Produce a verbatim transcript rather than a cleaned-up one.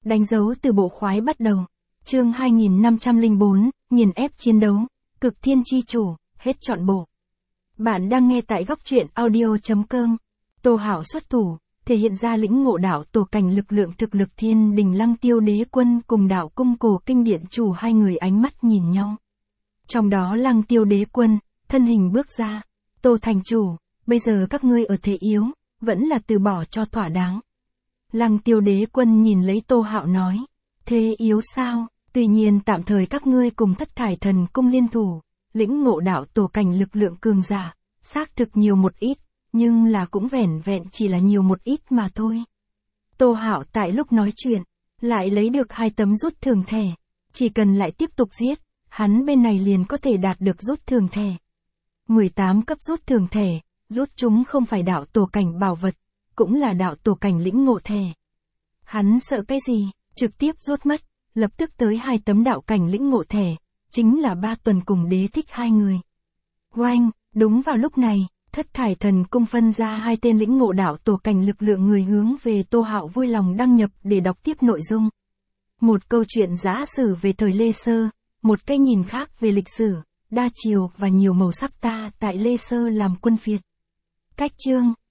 Đánh dấu từ bộ khoái bắt đầu. Chương hai nghìn năm trăm lẻ bốn, nghiền ép chiến đấu. Cực thiên chi chủ, hết trọn bộ. Bạn đang nghe tại góc truyện audio.com. Tô Hạo xuất thủ, thể hiện ra lĩnh ngộ đạo tổ cảnh lực lượng thực lực thiên đình Lăng Tiêu Đế Quân cùng đạo cung cổ kinh điện chủ, hai người ánh mắt nhìn nhau. Trong đó Lăng Tiêu Đế Quân, thân hình bước ra. Tô thành chủ, bây giờ các ngươi ở thế yếu, vẫn là từ bỏ cho thỏa đáng. Lăng Tiêu Đế Quân nhìn lấy Tô Hạo nói. Thế yếu sao? Tuy nhiên tạm thời các ngươi cùng Thất Thải Thần Cung liên thủ, lĩnh ngộ đạo tổ cảnh lực lượng cường giả, xác thực nhiều một ít, nhưng là cũng vẻn vẹn chỉ là nhiều một ít mà thôi. Tô Hạo tại lúc nói chuyện, lại lấy được hai tấm rút thưởng thẻ, chỉ cần lại tiếp tục giết, hắn bên này liền có thể đạt được rút thưởng thẻ. mười tám cấp rút thưởng thẻ, rút chúng không phải đạo tổ cảnh bảo vật, cũng là đạo tổ cảnh lĩnh ngộ thẻ. Hắn sợ cái gì, trực tiếp rút mất, lập tức tới hai tấm đạo cảnh lĩnh ngộ thẻ, chính là ba tuần cùng Đế Thích hai người. Oanh, đúng vào lúc này, Thất Thải Thần Cung phân ra hai tên lĩnh ngộ đạo tổ cảnh lực lượng người hướng về Tô Hạo vui lòng đăng nhập để đọc tiếp nội dung. Một câu chuyện giả sử về thời Lê Sơ, một cái nhìn khác về lịch sử, đa chiều và nhiều màu sắc ta tại Lê Sơ làm quân phiệt. Cách chương,